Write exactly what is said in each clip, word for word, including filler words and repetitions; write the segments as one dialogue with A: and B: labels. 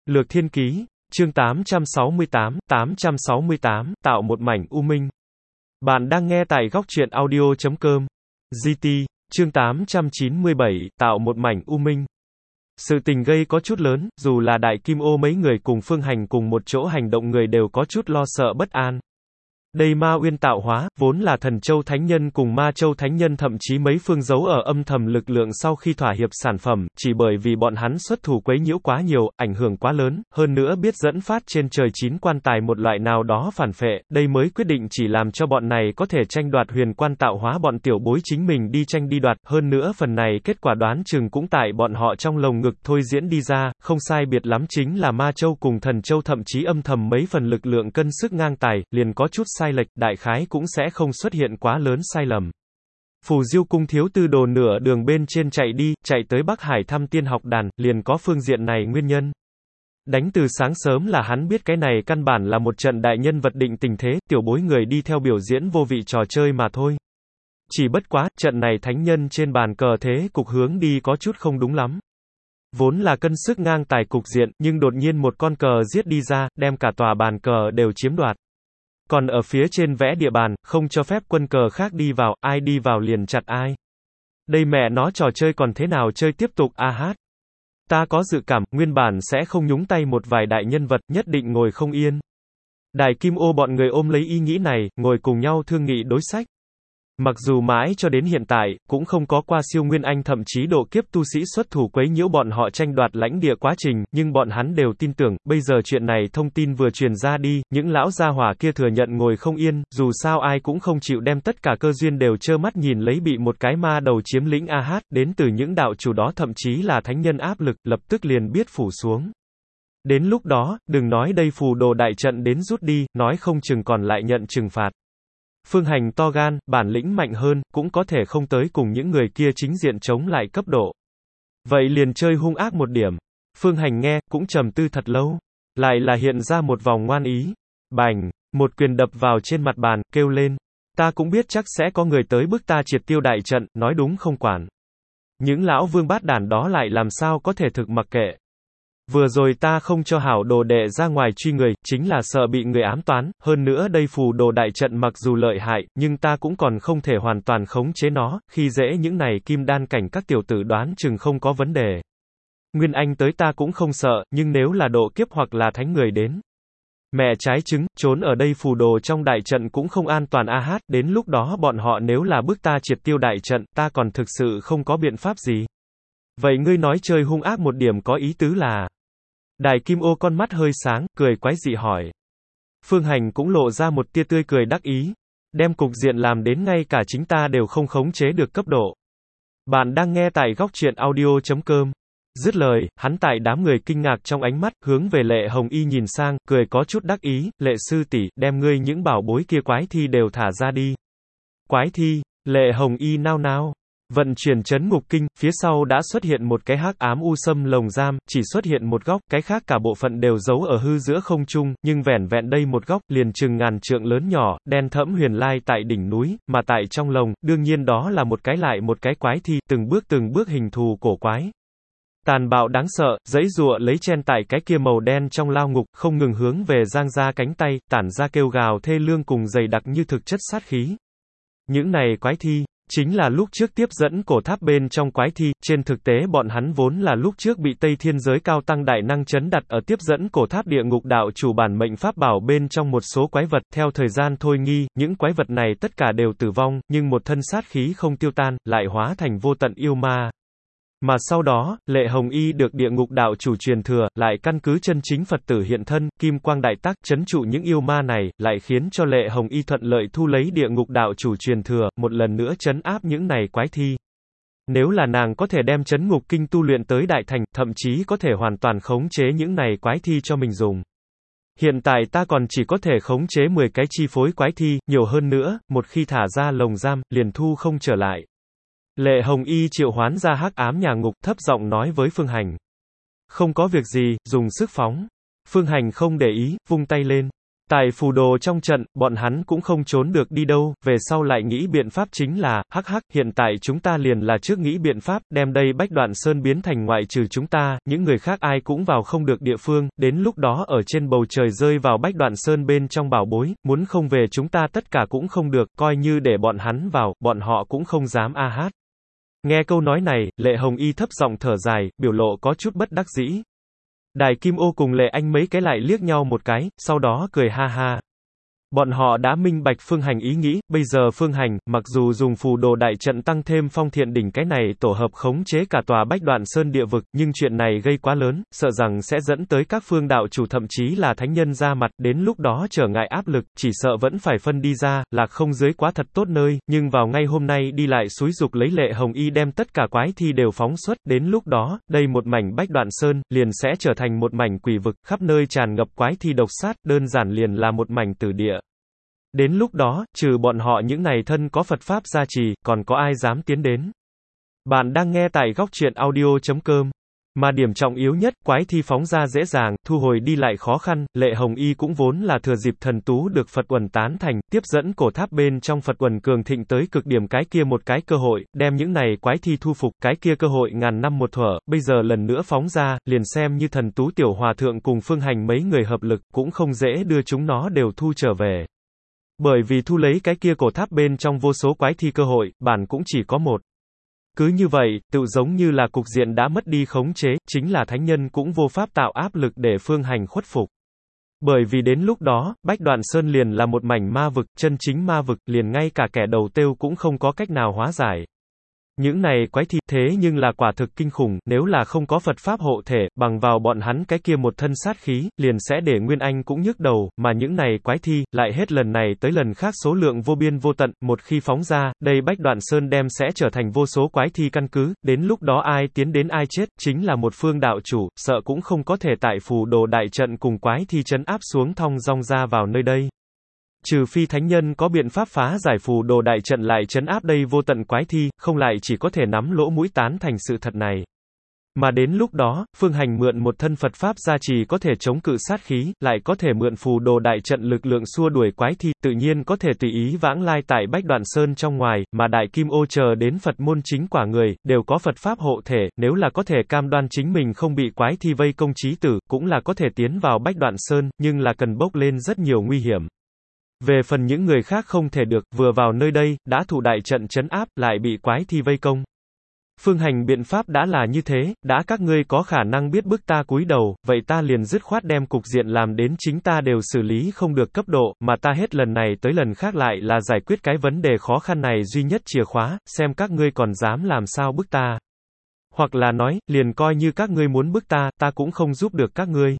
A: Lược Thiên Ký, chương tám trăm sáu mươi tám, tám trăm sáu mươi tám, tạo một mảnh u minh. Bạn đang nghe tại góc truyện audio chấm com. giê tê, chương tám trăm chín mươi bảy, tạo một mảnh u minh. Sự tình gây có chút lớn, dù là Đại Kim Ô mấy người cùng Phương Hành cùng một chỗ hành động người đều có chút lo sợ bất an. Đây Ma Uyên tạo hóa, vốn là Thần Châu Thánh Nhân cùng Ma Châu Thánh Nhân thậm chí mấy phương giấu ở âm thầm lực lượng sau khi thỏa hiệp sản phẩm, chỉ bởi vì bọn hắn xuất thủ quấy nhiễu quá nhiều, ảnh hưởng quá lớn, hơn nữa biết dẫn phát trên trời chín quan tài một loại nào đó phản phệ, đây mới quyết định chỉ làm cho bọn này có thể tranh đoạt huyền quan tạo hóa bọn tiểu bối chính mình đi tranh đi đoạt, hơn nữa phần này kết quả đoán chừng cũng tại bọn họ trong lồng ngực thôi diễn đi ra, không sai biệt lắm chính là Ma Châu cùng Thần Châu thậm chí âm thầm mấy phần lực lượng cân sức ngang tài, liền có chút sai lệch, đại khái cũng sẽ không xuất hiện quá lớn sai lầm. Phù Diêu cung thiếu tư đồ nửa đường bên trên chạy đi, chạy tới Bắc Hải thăm tiên học đàn, liền có phương diện này nguyên nhân. Đánh từ sáng sớm là hắn biết cái này căn bản là một trận đại nhân vật định tình thế, tiểu bối người đi theo biểu diễn vô vị trò chơi mà thôi. Chỉ bất quá, trận này thánh nhân trên bàn cờ thế cục hướng đi có chút không đúng lắm. Vốn là cân sức ngang tài cục diện, nhưng đột nhiên một con cờ giết đi ra, đem cả tòa bàn cờ đều chiếm đoạt. Còn ở phía trên vẽ địa bàn, không cho phép quân cờ khác đi vào, ai đi vào liền chặt ai. Đây mẹ nó trò chơi còn thế nào chơi tiếp tục, a hát. Ta có dự cảm, nguyên bản sẽ không nhúng tay một vài đại nhân vật, nhất định ngồi không yên. Đại Kim Ô bọn người ôm lấy ý nghĩ này, ngồi cùng nhau thương nghị đối sách. Mặc dù mãi cho đến hiện tại, cũng không có qua siêu nguyên anh thậm chí độ kiếp tu sĩ xuất thủ quấy nhiễu bọn họ tranh đoạt lãnh địa quá trình, nhưng bọn hắn đều tin tưởng, bây giờ chuyện này thông tin vừa truyền ra đi, những lão gia hỏa kia thừa nhận ngồi không yên, dù sao ai cũng không chịu đem tất cả cơ duyên đều trơ mắt nhìn lấy bị một cái ma đầu chiếm lĩnh a hát, đến từ những đạo chủ đó thậm chí là thánh nhân áp lực, lập tức liền biết phủ xuống. Đến lúc đó, đừng nói đây phù đồ đại trận đến rút đi, nói không chừng còn lại nhận trừng phạt. Phương Hành to gan, bản lĩnh mạnh hơn, cũng có thể không tới cùng những người kia chính diện chống lại cấp độ. Vậy liền chơi hung ác một điểm. Phương Hành nghe, cũng trầm tư thật lâu. Lại là hiện ra một vòng ngoan ý. Bành, một quyền đập vào trên mặt bàn, kêu lên. Ta cũng biết chắc sẽ có người tới bức ta triệt tiêu đại trận, nói đúng không quản. Những lão vương bát đàn đó lại làm sao có thể thực mặc kệ. Vừa rồi ta không cho hảo đồ đệ ra ngoài truy người, chính là sợ bị người ám toán, hơn nữa đây phù đồ đại trận mặc dù lợi hại, nhưng ta cũng còn không thể hoàn toàn khống chế nó, khi dễ những này kim đan cảnh các tiểu tử đoán chừng không có vấn đề. Nguyên Anh tới ta cũng không sợ, nhưng nếu là độ kiếp hoặc là thánh người đến. Mẹ trái trứng, trốn ở đây phù đồ trong đại trận cũng không an toàn a hát, đến lúc đó bọn họ nếu là bức ta triệt tiêu đại trận, ta còn thực sự không có biện pháp gì. Vậy ngươi nói chơi hung ác một điểm có ý tứ là... Đại Kim Ô con mắt hơi sáng, cười quái dị hỏi. Phương Hành cũng lộ ra một tia tươi cười đắc ý. Đem cục diện làm đến ngay cả chính ta đều không khống chế được cấp độ. Bạn đang nghe tại góc truyện audio chấm com. Dứt lời, hắn tại đám người kinh ngạc trong ánh mắt, hướng về Lệ Hồng Y nhìn sang, cười có chút đắc ý, Lệ sư tỷ, đem ngươi những bảo bối kia quái thi đều thả ra đi. Quái thi, Lệ Hồng Y nao nao. Vận chuyển chấn ngục kinh, phía sau đã xuất hiện một cái hắc ám u sâm lồng giam, chỉ xuất hiện một góc, cái khác cả bộ phận đều giấu ở hư giữa không trung, nhưng vẻn vẹn đây một góc, liền chừng ngàn trượng lớn nhỏ, đen thẫm huyền lai tại đỉnh núi, mà tại trong lồng, đương nhiên đó là một cái lại một cái quái thi, từng bước từng bước hình thù cổ quái. Tàn bạo đáng sợ, giãy giụa lấy chen tại cái kia màu đen trong lao ngục, không ngừng hướng về giang ra cánh tay, tản ra kêu gào thê lương cùng dày đặc như thực chất sát khí. Những này quái thi, chính là lúc trước tiếp dẫn cổ tháp bên trong quái thi, trên thực tế bọn hắn vốn là lúc trước bị Tây Thiên giới cao tăng đại năng chấn đặt ở tiếp dẫn cổ tháp địa ngục đạo chủ bản mệnh pháp bảo bên trong một số quái vật, theo thời gian thôi nghi, những quái vật này tất cả đều tử vong, nhưng một thân sát khí không tiêu tan, lại hóa thành vô tận yêu ma. Mà sau đó, Lệ Hồng Y được địa ngục đạo chủ truyền thừa, lại căn cứ chân chính Phật tử hiện thân, kim quang đại tác, trấn trụ những yêu ma này, lại khiến cho Lệ Hồng Y thuận lợi thu lấy địa ngục đạo chủ truyền thừa, một lần nữa trấn áp những này quái thi. Nếu là nàng có thể đem trấn ngục kinh tu luyện tới đại thành, thậm chí có thể hoàn toàn khống chế những này quái thi cho mình dùng. Hiện tại ta còn chỉ có thể khống chế mười cái chi phối quái thi, nhiều hơn nữa, một khi thả ra lồng giam, liền thu không trở lại. Lệ Hồng Y triệu hoán ra hắc ám nhà ngục, thấp giọng nói với Phương Hành. Không có việc gì, dùng sức phóng. Phương Hành không để ý, vung tay lên. Tại phù đồ trong trận, bọn hắn cũng không trốn được đi đâu, về sau lại nghĩ biện pháp chính là, hắc hắc, hiện tại chúng ta liền là trước nghĩ biện pháp, đem đây Bách Đoạn Sơn biến thành ngoại trừ chúng ta, những người khác ai cũng vào không được địa phương, đến lúc đó ở trên bầu trời rơi vào Bách Đoạn Sơn bên trong bảo bối, muốn không về chúng ta tất cả cũng không được, coi như để bọn hắn vào, bọn họ cũng không dám a hát. Nghe câu nói này, Lệ Hồng Y thấp giọng thở dài, biểu lộ có chút bất đắc dĩ. Đài Kim Ô cùng Lệ Anh mấy cái lại liếc nhau một cái, sau đó cười ha ha. Bọn họ đã minh bạch Phương Hành ý nghĩ, bây giờ Phương Hành, mặc dù dùng phù đồ đại trận tăng thêm phong thiện đỉnh cái này tổ hợp khống chế cả tòa Bách Đoạn Sơn địa vực, nhưng chuyện này gây quá lớn, sợ rằng sẽ dẫn tới các phương đạo chủ thậm chí là thánh nhân ra mặt, đến lúc đó trở ngại áp lực, chỉ sợ vẫn phải phân đi ra, là không dưới quá thật tốt nơi, nhưng vào ngay hôm nay đi lại xúi dục lấy Lệ Hồng Y đem tất cả quái thi đều phóng xuất, đến lúc đó, đây một mảnh Bách Đoạn Sơn, liền sẽ trở thành một mảnh quỷ vực, khắp nơi tràn ngập quái thi độc sát, đơn giản liền là một mảnh tử địa. Đến lúc đó, trừ bọn họ những này thân có Phật Pháp gia trì, còn có ai dám tiến đến. Bạn đang nghe tại góc truyện audio chấm com. Mà điểm trọng yếu nhất, quái thi phóng ra dễ dàng, thu hồi đi lại khó khăn, Lệ Hồng Y cũng vốn là thừa dịp thần tú được Phật Uẩn tán thành, tiếp dẫn cổ tháp bên trong Phật Uẩn cường thịnh tới cực điểm cái kia một cái cơ hội, đem những này quái thi thu phục, cái kia cơ hội ngàn năm một thuở, bây giờ lần nữa phóng ra, liền xem như thần tú tiểu hòa thượng cùng Phương Hành mấy người hợp lực, cũng không dễ đưa chúng nó đều thu trở về. Bởi vì thu lấy cái kia cổ tháp bên trong vô số quái thi cơ hội, bản cũng chỉ có một. Cứ như vậy, tự giống như là cục diện đã mất đi khống chế, chính là thánh nhân cũng vô pháp tạo áp lực để Phương Hành khuất phục. Bởi vì đến lúc đó, Bách Đoạn Sơn liền là một mảnh ma vực, chân chính ma vực, liền ngay cả kẻ đầu têu cũng không có cách nào hóa giải. Những này quái thi, thế nhưng là quả thực kinh khủng, nếu là không có Phật Pháp hộ thể, bằng vào bọn hắn cái kia một thân sát khí, liền sẽ để Nguyên Anh cũng nhức đầu, mà những này quái thi, lại hết lần này tới lần khác số lượng vô biên vô tận, một khi phóng ra, đây Bách Đoạn Sơn đem sẽ trở thành vô số quái thi căn cứ, đến lúc đó ai tiến đến ai chết, chính là một phương đạo chủ, sợ cũng không có thể tại phù đồ đại trận cùng quái thi trấn áp xuống thong dong ra vào nơi đây. Trừ phi thánh nhân có biện pháp phá giải phù đồ đại trận lại trấn áp đây vô tận quái thi, không lại chỉ có thể nắm lỗ mũi tán thành sự thật này. Mà đến lúc đó, Phương Hành mượn một thân Phật Pháp gia trì có thể chống cự sát khí, lại có thể mượn phù đồ đại trận lực lượng xua đuổi quái thi, tự nhiên có thể tùy ý vãng lai tại Bách Đoạn Sơn trong ngoài, mà Đại Kim Ô chờ đến Phật môn chính quả người, đều có Phật Pháp hộ thể, nếu là có thể cam đoan chính mình không bị quái thi vây công chí tử, cũng là có thể tiến vào Bách Đoạn Sơn, nhưng là cần bốc lên rất nhiều nguy hiểm. Về phần những người khác không thể được, vừa vào nơi đây, đã thụ đại trận trấn áp, lại bị quái thi vây công. Phương Hành biện pháp đã là như thế, đã các ngươi có khả năng biết bức ta cúi đầu, vậy ta liền dứt khoát đem cục diện làm đến chính ta đều xử lý không được cấp độ, mà ta hết lần này tới lần khác lại là giải quyết cái vấn đề khó khăn này duy nhất chìa khóa, xem các ngươi còn dám làm sao bức ta. Hoặc là nói, liền coi như các ngươi muốn bức ta, ta cũng không giúp được các ngươi.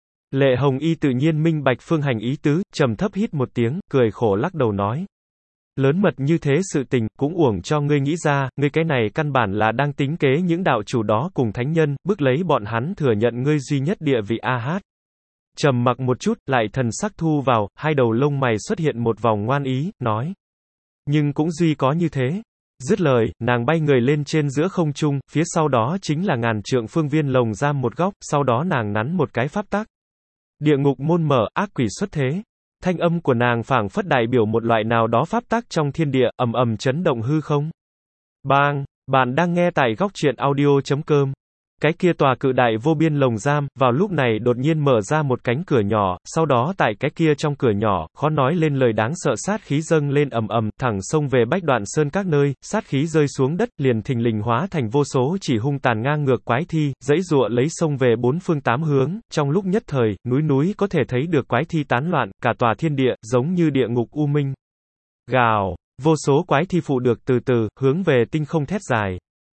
A: Lệ Hồng Y tự nhiên minh bạch Phương Hành ý tứ, trầm thấp hít một tiếng, cười khổ lắc đầu nói. Lớn mật như thế sự tình, cũng uổng cho ngươi nghĩ ra, ngươi cái này căn bản là đang tính kế những đạo chủ đó cùng thánh nhân, bức lấy bọn hắn thừa nhận ngươi duy nhất địa vị a hát. Trầm mặc một chút, lại thần sắc thu vào, hai đầu lông mày xuất hiện một vòng ngoan ý, nói. Nhưng cũng duy có như thế. Dứt lời, nàng bay người lên trên giữa không trung, phía sau đó chính là ngàn trượng phương viên lồng giam một góc, sau đó nàng nắn một cái pháp tắc. Địa ngục môn mở, ác quỷ xuất thế. Thanh âm của nàng phảng phất đại biểu một loại nào đó pháp tắc trong thiên địa, ầm ầm chấn động hư không. Bang, bạn đang nghe tại góc truyện audio chấm com. Cái kia tòa cự đại vô biên lồng giam, vào lúc này đột nhiên mở ra một cánh cửa nhỏ, sau đó tại cái kia trong cửa nhỏ, khó nói lên lời đáng sợ sát khí dâng lên ầm ầm, thẳng xông về Bách Đoạn Sơn các nơi, sát khí rơi xuống đất, liền thình lình hóa thành vô số chỉ hung tàn ngang ngược quái thi, dãy dụa lấy xông về bốn phương tám hướng, trong lúc nhất thời, núi núi có thể thấy được quái thi tán loạn, cả tòa thiên địa, giống như địa ngục u minh. Gào, vô số quái thi phụ được từ từ, hướng về tinh không thét dài.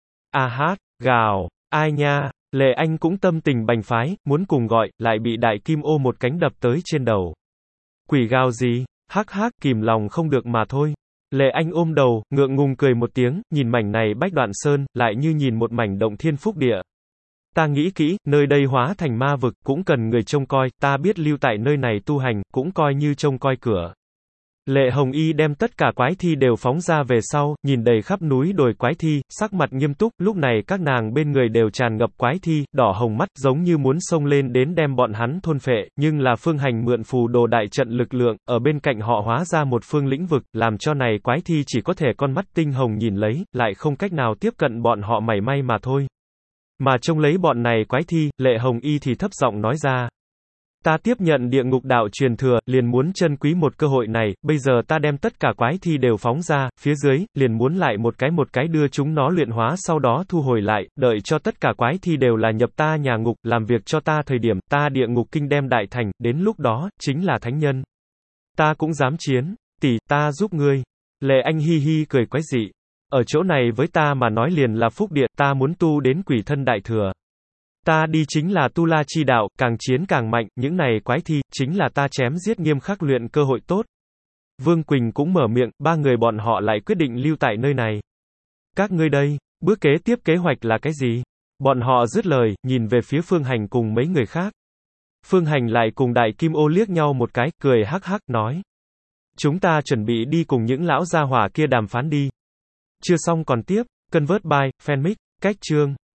A: A hát, gào. Ai nha, Lệ Anh cũng tâm tình bành phái, muốn cùng gọi, lại bị Đại Kim Ô một cánh đập tới trên đầu. Quỷ gào gì, hắc hắc, kìm lòng không được mà thôi. Lệ Anh ôm đầu, ngượng ngùng cười một tiếng, nhìn mảnh này Bách Đoạn Sơn, lại như nhìn một mảnh động thiên phúc địa. Ta nghĩ kỹ, nơi đây hóa thành ma vực, cũng cần người trông coi, ta biết lưu tại nơi này tu hành, cũng coi như trông coi cửa. Lệ Hồng Y đem tất cả quái thi đều phóng ra về sau, nhìn đầy khắp núi đồi quái thi, sắc mặt nghiêm túc, lúc này các nàng bên người đều tràn ngập quái thi, đỏ hồng mắt, giống như muốn xông lên đến đem bọn hắn thôn phệ, nhưng là Phương Hành mượn phù đồ đại trận lực lượng, ở bên cạnh họ hóa ra một phương lĩnh vực, làm cho này quái thi chỉ có thể con mắt tinh hồng nhìn lấy, lại không cách nào tiếp cận bọn họ mảy may mà thôi. Mà trông lấy bọn này quái thi, Lệ Hồng Y thì thấp giọng nói ra. Ta tiếp nhận địa ngục đạo truyền thừa, liền muốn chân quý một cơ hội này, bây giờ ta đem tất cả quái thi đều phóng ra, phía dưới, liền muốn lại một cái một cái đưa chúng nó luyện hóa sau đó thu hồi lại, đợi cho tất cả quái thi đều là nhập ta nhà ngục, làm việc cho ta thời điểm, ta địa ngục kinh đem đại thành, đến lúc đó, chính là thánh nhân. Ta cũng dám chiến, tỷ, ta giúp ngươi. Lệ Anh hi hi cười quái dị. Ở chỗ này với ta mà nói liền là phúc địa, ta muốn tu đến quỷ thân đại thừa. Ta đi chính là tu la chi đạo, càng chiến càng mạnh, những này quái thi, chính là ta chém giết nghiêm khắc luyện cơ hội tốt. Vương Quỳnh cũng mở miệng, ba người bọn họ lại quyết định lưu tại nơi này. Các ngươi đây, bước kế tiếp kế hoạch là cái gì? Bọn họ dứt lời, nhìn về phía Phương Hành cùng mấy người khác. Phương Hành lại cùng Đại Kim Ô liếc nhau một cái, cười hắc hắc, nói. Chúng ta chuẩn bị đi cùng những lão gia hỏa kia đàm phán đi. Chưa xong còn tiếp, Convert by, Fanmic, cách chương.